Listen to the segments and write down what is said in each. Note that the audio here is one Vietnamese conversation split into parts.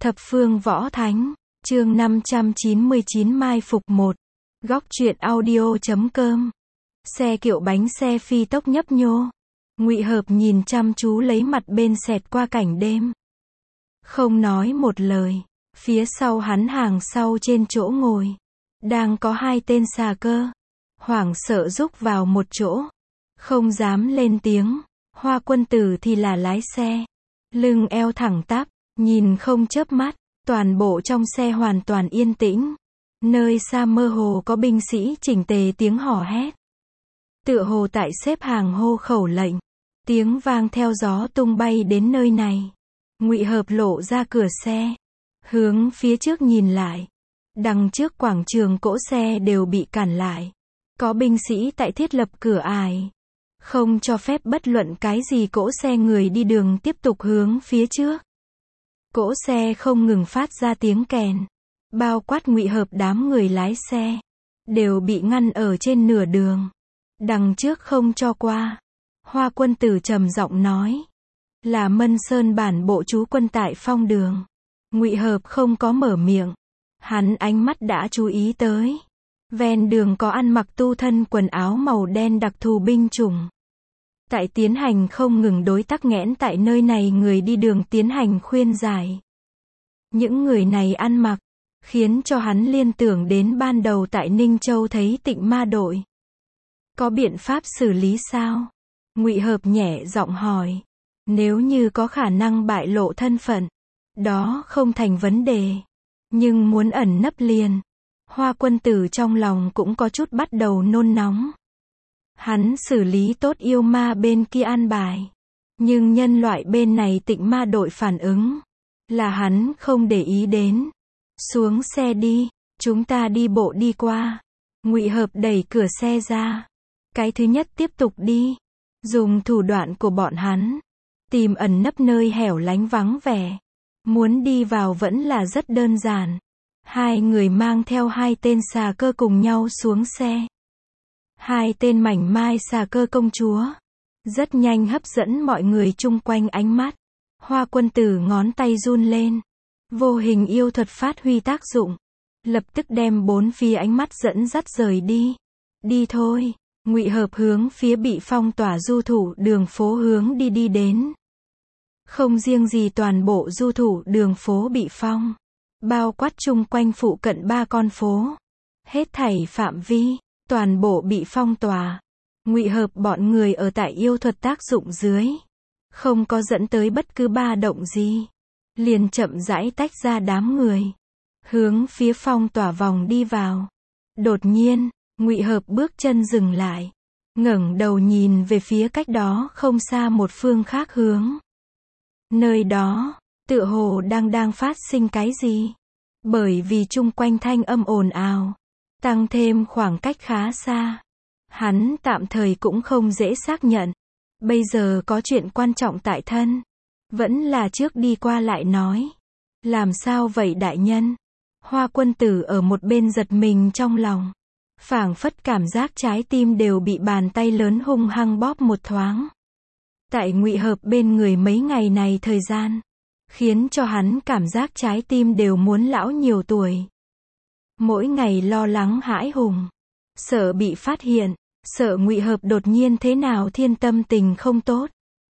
Thập phương võ thánh, chương 599 mai phục 1. Góc truyện audio.com. Xe kiệu bánh xe phi tốc nhấp nhô. Ngụy Hợp nhìn chăm chú lấy mặt bên xẹt qua cảnh đêm. Không nói một lời. Phía sau hắn hàng sau trên chỗ ngồi. Đang có hai tên xà cơ. Hoảng sợ rúc vào một chỗ. Không dám lên tiếng. Hoa Quân Tử thì là lái xe. Lưng eo thẳng tắp. Nhìn không chớp mắt, toàn bộ trong xe hoàn toàn yên tĩnh. Nơi xa mơ hồ có binh sĩ chỉnh tề tiếng hò hét. Tựa hồ tại xếp hàng hô khẩu lệnh. Tiếng vang theo gió tung bay đến nơi này. Ngụy Hợp lộ ra cửa xe. Hướng phía trước nhìn lại. Đằng trước quảng trường cỗ xe đều bị cản lại. Có binh sĩ tại thiết lập cửa ải. Không cho phép bất luận cái gì cỗ xe người đi đường tiếp tục hướng phía trước. Cỗ xe không ngừng phát ra tiếng kèn. Bao quát Ngụy Hợp đám người lái xe. Đều bị ngăn ở trên nửa đường. Đằng trước không cho qua. Hoa Quân Tử trầm giọng nói. Là Mân Sơn bản bộ trú quân tại phong đường. Ngụy Hợp không có mở miệng. Hắn ánh mắt đã chú ý tới. Ven đường có ăn mặc tu thân quần áo màu đen đặc thù binh chủng. Tại tiến hành không ngừng đối tắc nghẽn tại nơi này người đi đường tiến hành khuyên giải. Những người này ăn mặc, khiến cho hắn liên tưởng đến ban đầu tại Ninh Châu thấy Tịnh Ma đội. Có biện pháp xử lý sao? Ngụy Hợp nhẹ giọng hỏi. Nếu như có khả năng bại lộ thân phận, đó không thành vấn đề. Nhưng muốn ẩn nấp liền. Hoa Quân Tử trong lòng cũng có chút bắt đầu nôn nóng. Hắn xử lý tốt yêu ma bên kia an bài. Nhưng nhân loại bên này Tịnh Ma đội phản ứng. Là hắn không để ý đến. Xuống xe đi. Chúng ta đi bộ đi qua. Ngụy Hợp đẩy cửa xe ra. Cái thứ nhất tiếp tục đi. Dùng thủ đoạn của bọn hắn. Tìm ẩn nấp nơi hẻo lánh vắng vẻ. Muốn đi vào vẫn là rất đơn giản. Hai người mang theo hai tên xà cơ cùng nhau xuống xe. Hai tên mảnh mai xà cơ công chúa. Rất nhanh hấp dẫn mọi người chung quanh ánh mắt. Hoa Quân Tử ngón tay run lên. Vô hình yêu thuật phát huy tác dụng. Lập tức đem bốn phía ánh mắt dẫn dắt rời đi. Đi thôi. Ngụy Hợp hướng phía bị phong tỏa du thủ đường phố hướng đi đến. Không riêng gì toàn bộ du thủ đường phố bị phong. Bao quát chung quanh phụ cận 3 con phố. Hết thảy phạm vi. Toàn bộ bị phong tỏa. Ngụy Hợp bọn người ở tại yêu thuật tác dụng dưới. Không có dẫn tới bất cứ ba động gì. Liền chậm rãi tách ra đám người. Hướng phía phong tỏa vòng đi vào. Đột nhiên, Ngụy Hợp bước chân dừng lại. Ngẩng đầu nhìn về phía cách đó không xa một phương khác hướng. Nơi đó, tựa hồ đang phát sinh cái gì. Bởi vì chung quanh thanh âm ồn ào. Tăng thêm khoảng cách khá xa. Hắn tạm thời cũng không dễ xác nhận. Bây giờ có chuyện quan trọng tại thân. Vẫn là trước đi qua lại nói. Làm sao vậy đại nhân? Hoa Quân Tử ở một bên giật mình trong lòng. Phảng phất cảm giác trái tim đều bị bàn tay lớn hung hăng bóp một thoáng. Tại Ngụy Hợp bên người mấy ngày này thời gian. Khiến cho hắn cảm giác trái tim đều muốn lão nhiều tuổi. Mỗi ngày lo lắng hãi hùng. Sợ bị phát hiện. Sợ Ngụy Hợp đột nhiên thế nào thiên tâm tình không tốt.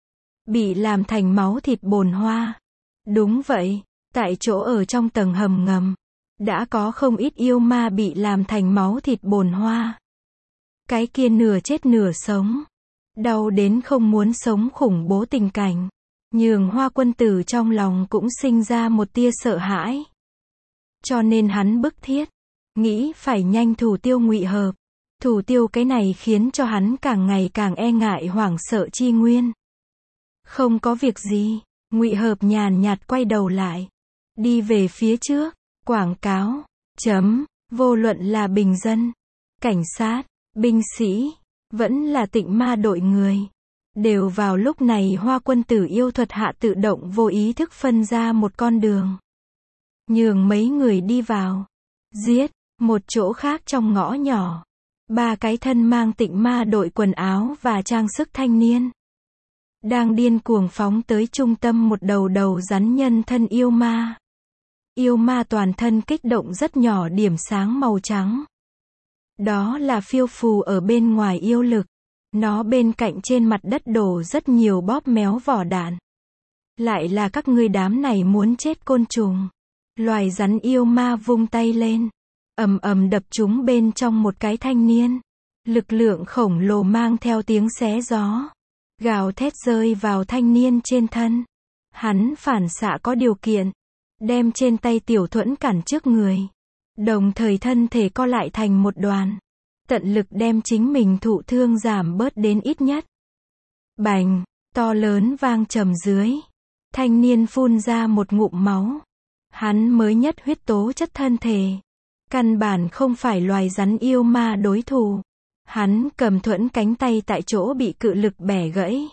Bị làm thành máu thịt bồn hoa. Đúng vậy. Tại chỗ ở trong tầng hầm ngầm. Đã có không ít yêu ma bị làm thành máu thịt bồn hoa. Cái kia nửa chết nửa sống. Đau đến không muốn sống khủng bố tình cảnh. Nhường Hoa Quân Tử trong lòng cũng sinh ra một tia sợ hãi. Cho nên hắn bức thiết. Nghĩ phải nhanh thủ tiêu Ngụy Hợp. Thủ tiêu cái này khiến cho hắn càng ngày càng e ngại hoảng sợ chi nguyên. Không có việc gì. Ngụy Hợp nhàn nhạt quay đầu lại. Đi về phía trước. Quảng cáo. Vô luận là bình dân. Cảnh sát. Binh sĩ. Vẫn là Tịnh Ma đội người. Đều vào lúc này Hoa Quân Tử yêu thuật hạ tự động vô ý thức phân ra một con đường. Nhường mấy người đi vào. Giết. Một chỗ khác trong ngõ nhỏ. 3 cái thân mang Tịnh Ma đội quần áo và trang sức thanh niên. Đang điên cuồng phóng tới trung tâm một đầu rắn nhân thân yêu ma. Yêu ma toàn thân kích động rất nhỏ điểm sáng màu trắng. Đó là phiêu phù ở bên ngoài yêu lực. Nó bên cạnh trên mặt đất đổ rất nhiều bóp méo vỏ đạn. Lại là các ngươi đám này muốn chết côn trùng. Loài rắn yêu ma vung tay lên. Ầm ầm đập chúng bên trong một cái thanh niên. Lực lượng khổng lồ mang theo tiếng xé gió. Gào thét rơi vào thanh niên trên thân. Hắn phản xạ có điều kiện. Đem trên tay tiểu thuẫn cản trước người. Đồng thời thân thể co lại thành một đoàn. Tận lực đem chính mình thụ thương giảm bớt đến ít nhất. Bành, to lớn vang trầm dưới. Thanh niên phun ra một ngụm máu. Hắn mới nhất huyết tố chất thân thể. Căn bản không phải loài rắn yêu ma đối thủ. Hắn cầm thuẫn cánh tay tại chỗ bị cự lực bẻ gãy.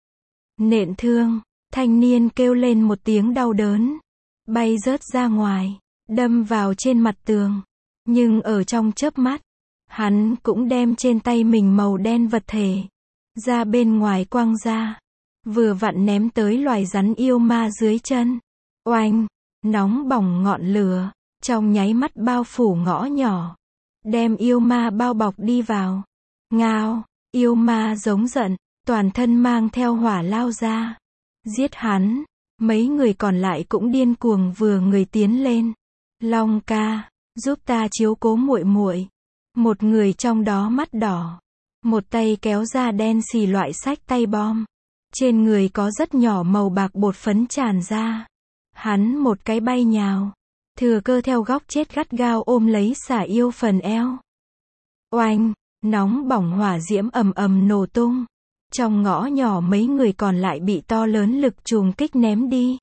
Nện thương, thanh niên kêu lên một tiếng đau đớn. Bay rớt ra ngoài, đâm vào trên mặt tường. Nhưng ở trong chớp mắt, hắn cũng đem trên tay mình màu đen vật thể ra bên ngoài quăng ra. Vừa vặn ném tới loài rắn yêu ma dưới chân. Oanh, nóng bỏng ngọn lửa, trong nháy mắt bao phủ ngõ nhỏ. Đem yêu ma bao bọc đi vào. Ngao, yêu ma giống giận, toàn thân mang theo hỏa lao ra. Giết hắn, mấy người còn lại cũng điên cuồng vừa người tiến lên. Long ca, giúp ta chiếu cố muội muội. Một người trong đó mắt đỏ. Một tay kéo ra đen xì loại xách tay bom. Trên người có rất nhỏ màu bạc bột phấn tràn ra. Hắn một cái bay nhào. Thừa cơ theo góc chết gắt gao ôm lấy xả yêu phần eo. Oanh, nóng bỏng hỏa diễm ầm ầm nổ tung. Trong ngõ nhỏ mấy người còn lại bị to lớn lực trùng kích ném đi.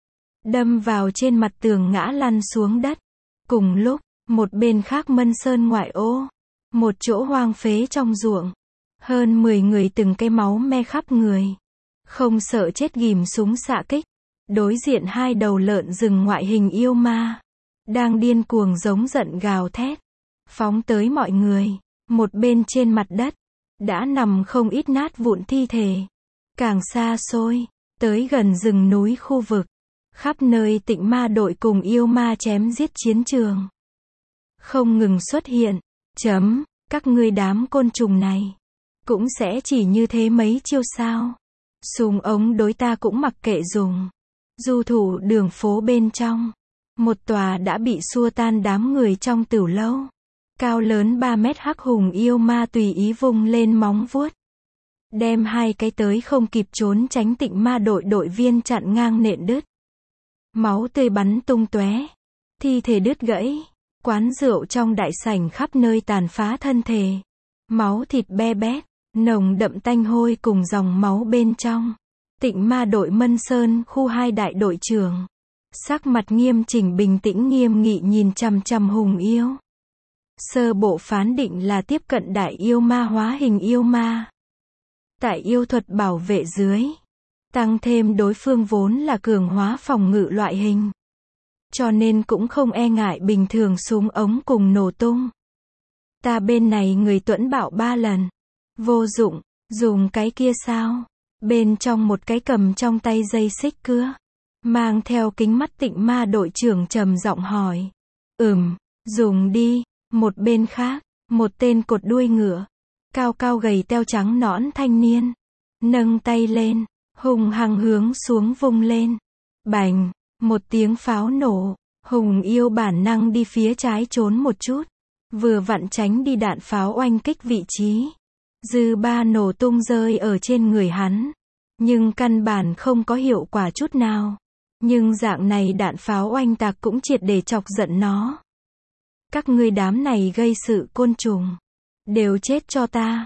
Đâm vào trên mặt tường ngã lăn xuống đất. Cùng lúc, một bên khác Mân Sơn ngoại ô. Một chỗ hoang phế trong ruộng. Hơn 10 người từng cái máu me khắp người. Không sợ chết ghim súng xạ kích. Đối diện hai đầu lợn rừng ngoại hình yêu ma. Đang điên cuồng giống giận gào thét. Phóng tới mọi người. Một bên trên mặt đất. Đã nằm không ít nát vụn thi thể. Càng xa xôi. Tới gần rừng núi khu vực. Khắp nơi Tịnh Ma đội cùng yêu ma chém giết chiến trường. Không ngừng xuất hiện. Các ngươi đám côn trùng này. Cũng sẽ chỉ như thế mấy chiêu sao. Súng ống đối ta cũng mặc kệ dùng. Du thủ đường phố bên trong. Một tòa đã bị xua tan đám người trong tửu lâu. Cao lớn 3 mét hắc hùng yêu ma tùy ý vung lên móng vuốt. Đem hai cái tới không kịp trốn tránh Tịnh Ma đội đội viên chặn ngang nện đứt. Máu tươi bắn tung tóe. Thi thể đứt gãy. Quán rượu trong đại sảnh khắp nơi tàn phá thân thể. Máu thịt be bét. Nồng đậm tanh hôi cùng dòng máu bên trong. Tịnh Ma đội Mân Sơn khu 2 đại đội trưởng. Sắc mặt nghiêm chỉnh bình tĩnh nghiêm nghị nhìn chằm chằm hùng yêu. Sơ bộ phán định là tiếp cận đại yêu ma hóa hình yêu ma. Tại yêu thuật bảo vệ dưới. Tăng thêm đối phương vốn là cường hóa phòng ngự loại hình. Cho nên cũng không e ngại bình thường súng ống cùng nổ tung. Ta bên này người tuẫn bạo 3 lần. Vô dụng, dùng cái kia sao? Bên trong một cái cầm trong tay dây xích cưa. Mang theo kính mắt Tịnh Ma đội trưởng trầm giọng hỏi. Dùng đi. Một bên khác, một tên cột đuôi ngựa. Cao cao gầy teo trắng nõn thanh niên. Nâng tay lên, hùng hăng hướng xuống vung lên. Bành, một tiếng pháo nổ. Hùng yêu bản năng đi phía trái trốn một chút. Vừa vặn tránh đi đạn pháo oanh kích vị trí. Dư ba nổ tung rơi ở trên người hắn. Nhưng căn bản không có hiệu quả chút nào. Nhưng dạng này đạn pháo oanh tạc cũng triệt để chọc giận nó. Các ngươi đám này gây sự côn trùng. Đều chết cho ta.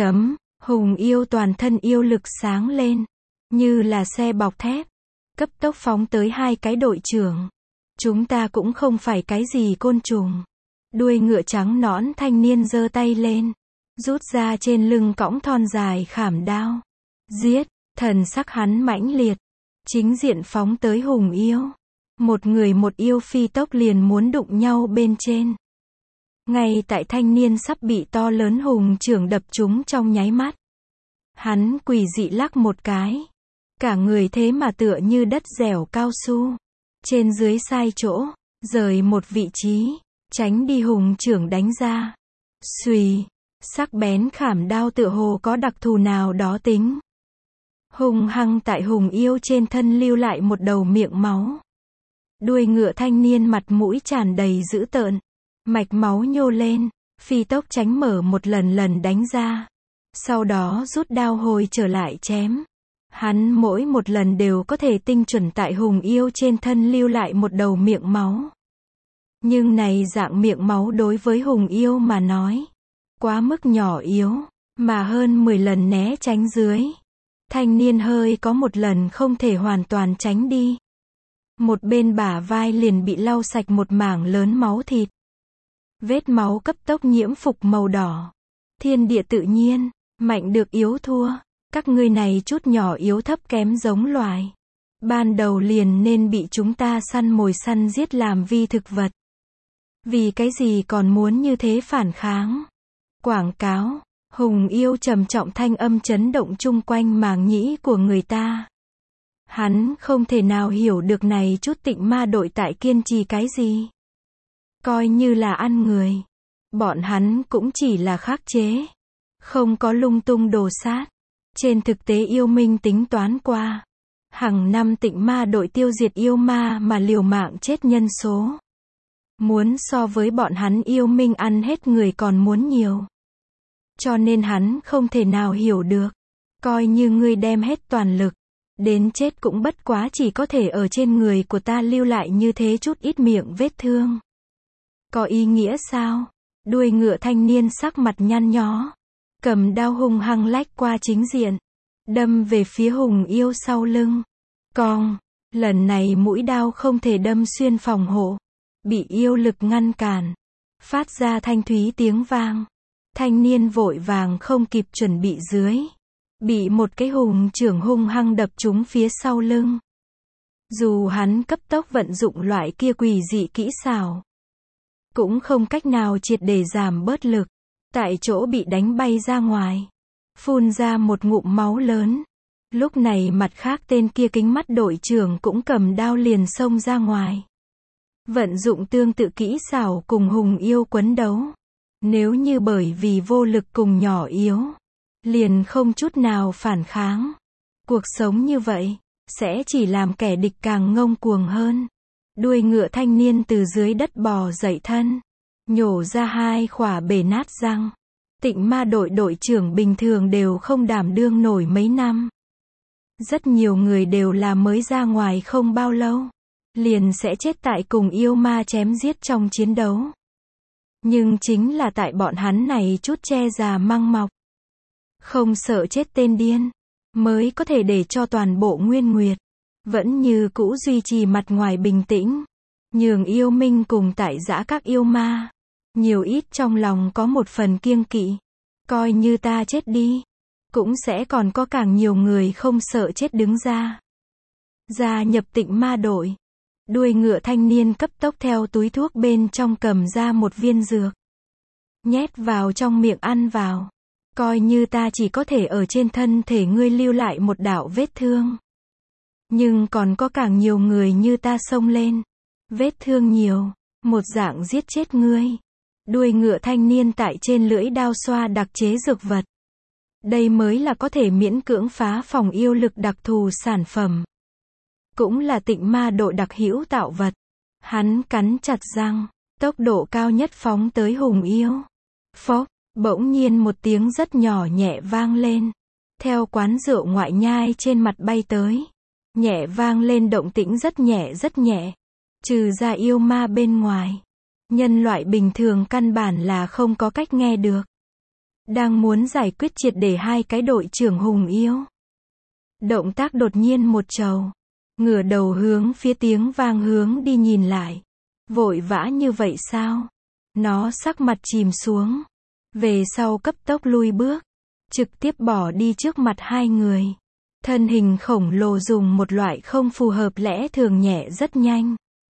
Hùng yêu toàn thân yêu lực sáng lên. Như là xe bọc thép. Cấp tốc phóng tới hai cái đội trưởng. Chúng ta cũng không phải cái gì côn trùng. Đuôi ngựa trắng nõn thanh niên giơ tay lên. Rút ra trên lưng cõng thon dài khảm đao. Giết, thần sắc hắn mãnh liệt. Chính diện phóng tới hùng yêu. Một người một yêu phi tốc liền muốn đụng nhau bên trên. Ngay tại thanh niên sắp bị to lớn hùng trưởng đập trúng trong nháy mắt. Hắn quỷ dị lắc một cái. Cả người thế mà tựa như đất dẻo cao su. trên dưới sai chỗ, rời một vị trí, tránh đi hùng trưởng đánh ra. Xùy, sắc bén khảm đao tựa hồ có đặc thù nào đó tính. Hung hăng tại hùng yêu trên thân lưu lại một đầu miệng máu. Đuôi ngựa thanh niên mặt mũi tràn đầy dữ tợn, mạch máu nhô lên, phi tốc tránh mở một lần đánh ra. Sau đó rút đao hồi trở lại chém. Hắn mỗi một lần đều có thể tinh chuẩn tại hùng yêu trên thân lưu lại một đầu miệng máu. Nhưng này dạng miệng máu đối với hùng yêu mà nói, quá mức nhỏ yếu, mà hơn 10 lần né tránh dưới. Thanh niên hơi có một lần không thể hoàn toàn tránh đi. Một bên bả vai liền bị lau sạch một mảng lớn máu thịt. Vết máu cấp tốc nhiễm phục màu đỏ. Thiên địa tự nhiên, mạnh được yếu thua. Các ngươi này chút nhỏ yếu thấp kém giống loài. Ban đầu liền nên bị chúng ta săn mồi săn giết làm vi thực vật. Vì cái gì còn muốn như thế phản kháng? Quảng cáo, hùng yêu trầm trọng thanh âm chấn động chung quanh màng nhĩ của người ta. Hắn không thể nào hiểu được này chút tịnh ma đội tại kiên trì cái gì. Coi như là ăn người. Bọn hắn cũng chỉ là khắc chế. Không có lung tung đồ sát. Trên thực tế yêu minh tính toán qua. Hàng năm tịnh ma đội tiêu diệt yêu ma mà liều mạng chết nhân số. Muốn so với bọn hắn yêu minh ăn hết người còn muốn nhiều. Cho nên hắn không thể nào hiểu được. Coi như ngươi đem hết toàn lực. Đến chết cũng bất quá chỉ có thể ở trên người của ta lưu lại như thế chút ít miệng vết thương. Có ý nghĩa sao? Đuôi ngựa thanh niên sắc mặt nhăn nhó. Cầm đao hung hăng lách qua chính diện. Đâm về phía hùng yêu sau lưng. Cong, lần này mũi đao không thể đâm xuyên phòng hộ. Bị yêu lực ngăn cản. Phát ra thanh thúy tiếng vang. Thanh niên vội vàng không kịp chuẩn bị dưới. Bị một cái hùng trưởng hung hăng đập trúng phía sau lưng. Dù hắn cấp tốc vận dụng loại kia quỷ dị kỹ xảo. Cũng không cách nào triệt để giảm bớt lực. Tại chỗ bị đánh bay ra ngoài. Phun ra một ngụm máu lớn. Lúc này mặt khác tên kia kính mắt đội trưởng cũng cầm đao liền xông ra ngoài. Vận dụng tương tự kỹ xảo cùng hùng yêu quấn đấu. Nếu như bởi vì vô lực cùng nhỏ yếu. Liền không chút nào phản kháng. Cuộc sống như vậy, sẽ chỉ làm kẻ địch càng ngông cuồng hơn. Đuôi ngựa thanh niên từ dưới đất bò dậy thân. Nhổ ra 2 khỏa bể nát răng. Tịnh ma đội đội trưởng bình thường đều không đảm đương nổi mấy năm. Rất nhiều người đều là mới ra ngoài không bao lâu. Liền sẽ chết tại cùng yêu ma chém giết trong chiến đấu. Nhưng chính là tại bọn hắn này chút che già măng mọc. Không sợ chết tên điên. Mới có thể để cho toàn bộ Nguyên Nguyệt. Vẫn như cũ duy trì mặt ngoài bình tĩnh. Nhường yêu minh cùng tại giã các yêu ma. Nhiều ít trong lòng có một phần kiêng kỵ. Coi như ta chết đi. Cũng sẽ còn có càng nhiều người không sợ chết đứng ra. Gia nhập tịnh ma đội. Đuôi ngựa thanh niên cấp tốc theo túi thuốc bên trong cầm ra một viên dược. Nhét vào trong miệng ăn vào. Coi như ta chỉ có thể ở trên thân thể ngươi lưu lại một đạo vết thương. Nhưng còn có càng nhiều người như ta xông lên. Vết thương nhiều. Một dạng giết chết ngươi. Đuôi ngựa thanh niên tại trên lưỡi đao xoa đặc chế dược vật. Đây mới là có thể miễn cưỡng phá phòng yêu lực đặc thù sản phẩm. Cũng là tịnh ma đội đặc hữu tạo vật. Hắn cắn chặt răng. Tốc độ cao nhất phóng tới hùng yêu. Phốc, bỗng nhiên một tiếng rất nhỏ nhẹ vang lên. Theo quán rượu ngoại nhai trên mặt bay tới. Nhẹ vang lên động tĩnh rất nhẹ rất nhẹ. Trừ ra yêu ma bên ngoài. Nhân loại bình thường căn bản là không có cách nghe được. Đang muốn giải quyết triệt để 2 cái đội trưởng hùng yêu. Động tác đột nhiên một trầu. Ngửa đầu hướng phía tiếng vang hướng đi nhìn lại. Vội vã như vậy sao? Nó sắc mặt chìm xuống. Về sau cấp tốc lui bước. Trực tiếp bỏ đi trước mặt 2 người. Thân hình khổng lồ dùng một loại không phù hợp lẽ thường nhẹ rất nhanh.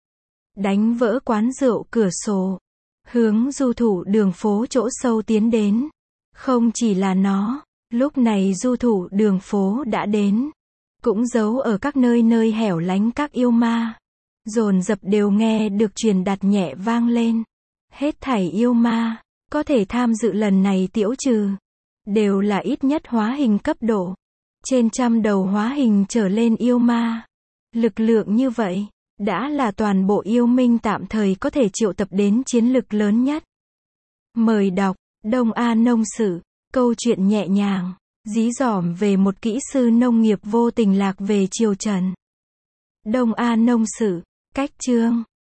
Đánh vỡ quán rượu cửa sổ. Hướng du thủ đường phố chỗ sâu tiến đến. Không chỉ là nó. Lúc này du thủ đường phố đã đến. Cũng giấu ở các nơi hẻo lánh các yêu ma. dồn dập đều nghe được truyền đạt nhẹ vang lên. Hết thảy yêu ma, có thể tham dự lần này tiễu trừ, đều là ít nhất hóa hình cấp độ. Trên 100 đầu hóa hình trở lên yêu ma. Lực lượng như vậy, đã là toàn bộ yêu minh tạm thời có thể triệu tập đến chiến lực lớn nhất. Mời đọc, Đông A Nông Sử, câu chuyện nhẹ nhàng, dí dỏm về một kỹ sư nông nghiệp vô tình lạc về triều Trần. Đông A Nông Sử, cách chương.